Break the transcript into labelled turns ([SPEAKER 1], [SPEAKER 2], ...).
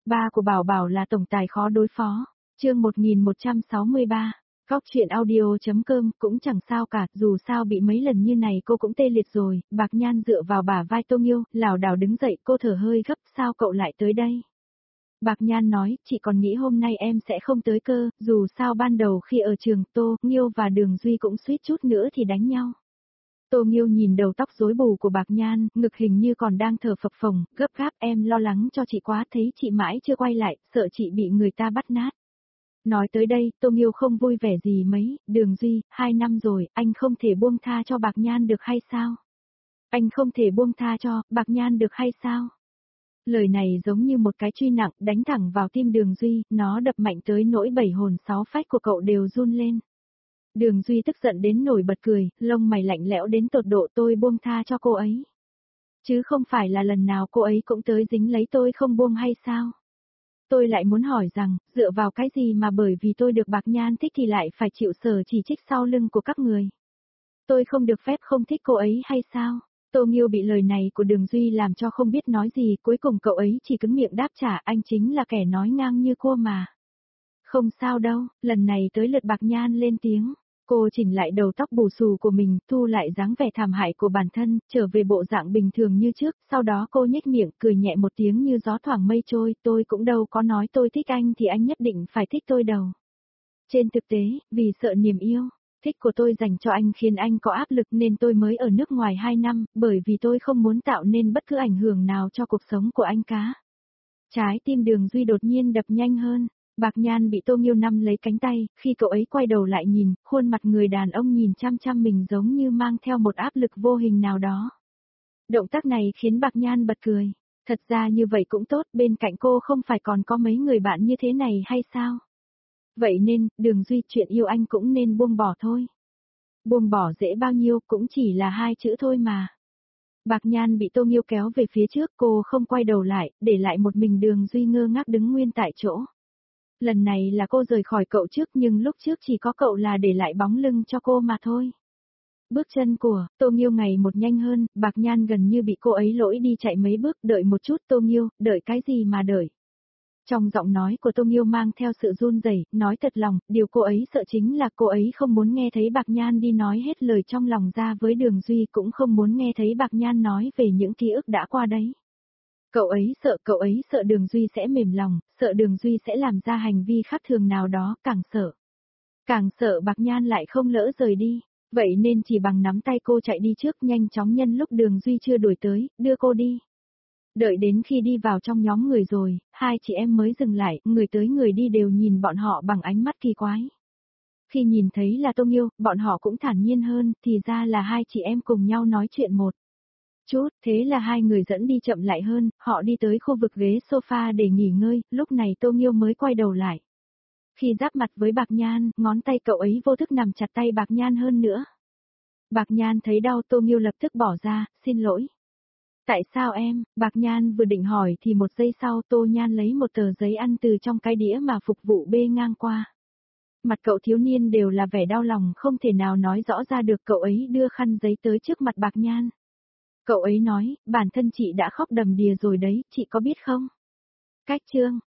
[SPEAKER 1] Ba của Bảo Bảo là tổng tài khó đối phó. Chương 1163. Góc truyện audio.com cũng chẳng sao cả, dù sao bị mấy lần như này cô cũng tê liệt rồi. Bạc Nhan dựa vào bả vai Tô Nghiêu, lảo đảo đứng dậy, cô thở hơi gấp, sao cậu lại tới đây? Bạc Nhan nói, chị còn nghĩ hôm nay em sẽ không tới cơ, dù sao ban đầu khi ở trường Tô Nghiêu và Đường Duy cũng suýt chút nữa thì đánh nhau. Tô Nghiêu nhìn đầu tóc rối bù của Bạc Nhan, ngực hình như còn đang thở phập phồng, gấp gáp, em lo lắng cho chị quá, thấy chị mãi chưa quay lại, sợ chị bị người ta bắt nạt. Nói tới đây, Tô Nghiêu không vui vẻ gì mấy, Đường Duy, 2 năm rồi, anh không thể buông tha cho Bạc Nhan được hay sao? Anh không thể buông tha cho Bạc Nhan được hay sao? Lời này giống như một cái truy nặng đánh thẳng vào tim Đường Duy, nó đập mạnh tới nỗi 7 hồn 6 phách của cậu đều run lên. Đường Duy tức giận đến nổi bật cười, lông mày lạnh lẽo đến tột độ, tôi buông tha cho cô ấy. Chứ không phải là lần nào cô ấy cũng tới dính lấy tôi không buông hay sao? Tôi lại muốn hỏi rằng, dựa vào cái gì mà bởi vì tôi được Bạc Nhan thích thì lại phải chịu sở chỉ trích sau lưng của các người? Tôi không được phép không thích cô ấy hay sao? Tô Nghiêu bị lời này của Đường Duy làm cho không biết nói gì, cuối cùng cậu ấy chỉ cứng miệng đáp trả, anh chính là kẻ nói ngang như cô mà. Không sao đâu, lần này tới lượt Bạc Nhan lên tiếng. Cô chỉnh lại đầu tóc bù xù của mình, thu lại dáng vẻ thảm hại của bản thân, trở về bộ dạng bình thường như trước, sau đó cô nhếch miệng, cười nhẹ một tiếng như gió thoảng mây trôi, tôi cũng đâu có nói tôi thích anh thì anh nhất định phải thích tôi đâu. Trên thực tế, vì sợ niềm yêu, thích của tôi dành cho anh khiến anh có áp lực nên tôi mới ở nước ngoài 2 năm, bởi vì tôi không muốn tạo nên bất cứ ảnh hưởng nào cho cuộc sống của anh cả. Trái tim Đường Duy đột nhiên đập nhanh hơn. Bạc Nhan bị Tô Nghiêu nắm lấy cánh tay, khi cậu ấy quay đầu lại nhìn, khuôn mặt người đàn ông nhìn chăm chăm mình giống như mang theo một áp lực vô hình nào đó. Động tác này khiến Bạc Nhan bật cười. Thật ra như vậy cũng tốt, bên cạnh cô không phải còn có mấy người bạn như thế này hay sao? Vậy nên, Đường Duy, chuyện yêu anh cũng nên buông bỏ thôi. Buông bỏ dễ bao nhiêu, cũng chỉ là 2 chữ thôi mà. Bạc Nhan bị Tô Nghiêu kéo về phía trước, cô không quay đầu lại, để lại một mình Đường Duy ngơ ngác đứng nguyên tại chỗ. Lần này là cô rời khỏi cậu trước nhưng lúc trước chỉ có cậu là để lại bóng lưng cho cô mà thôi. Bước chân của Tô Nghiêu ngày một nhanh hơn, Bạc Nhan gần như bị cô ấy lỗi đi chạy mấy bước, đợi một chút Tô Nghiêu, đợi cái gì mà đợi. Trong giọng nói của Tô Nghiêu mang theo sự run rẩy, nói thật lòng, điều cô ấy sợ chính là cô ấy không muốn nghe thấy Bạc Nhan đi nói hết lời trong lòng ra với Đường Duy, cũng không muốn nghe thấy Bạc Nhan nói về những ký ức đã qua đấy. Cậu ấy sợ Đường Duy sẽ mềm lòng, sợ Đường Duy sẽ làm ra hành vi khác thường nào đó, càng sợ. Càng sợ Bạc Nhan lại không lỡ rời đi, vậy nên chỉ bằng nắm tay cô chạy đi trước, nhanh chóng nhân lúc Đường Duy chưa đuổi tới, đưa cô đi. Đợi đến khi đi vào trong nhóm người rồi, 2 chị em mới dừng lại, người tới người đi đều nhìn bọn họ bằng ánh mắt kỳ quái. Khi nhìn thấy là Tô Nghiêu, bọn họ cũng thản nhiên hơn, thì ra là 2 chị em cùng nhau nói chuyện một chút, thế là 2 người dẫn đi chậm lại hơn, họ đi tới khu vực ghế sofa để nghỉ ngơi, lúc này Tô Nghiêu mới quay đầu lại. Khi giáp mặt với Bạc Nhan, ngón tay cậu ấy vô thức nằm chặt tay Bạc Nhan hơn nữa. Bạc Nhan thấy đau, Tô Nghiêu lập tức bỏ ra, xin lỗi. Tại sao em? Bạc Nhan vừa định hỏi thì một giây sau Tô Nhan lấy một tờ giấy ăn từ trong cái đĩa mà phục vụ bê ngang qua. Mặt cậu thiếu niên đều là vẻ đau lòng, không thể nào nói rõ ra được, cậu ấy đưa khăn giấy tới trước mặt Bạc Nhan. Cậu ấy nói, bản thân chị đã khóc đầm đìa rồi đấy, chị có biết không? Cách chương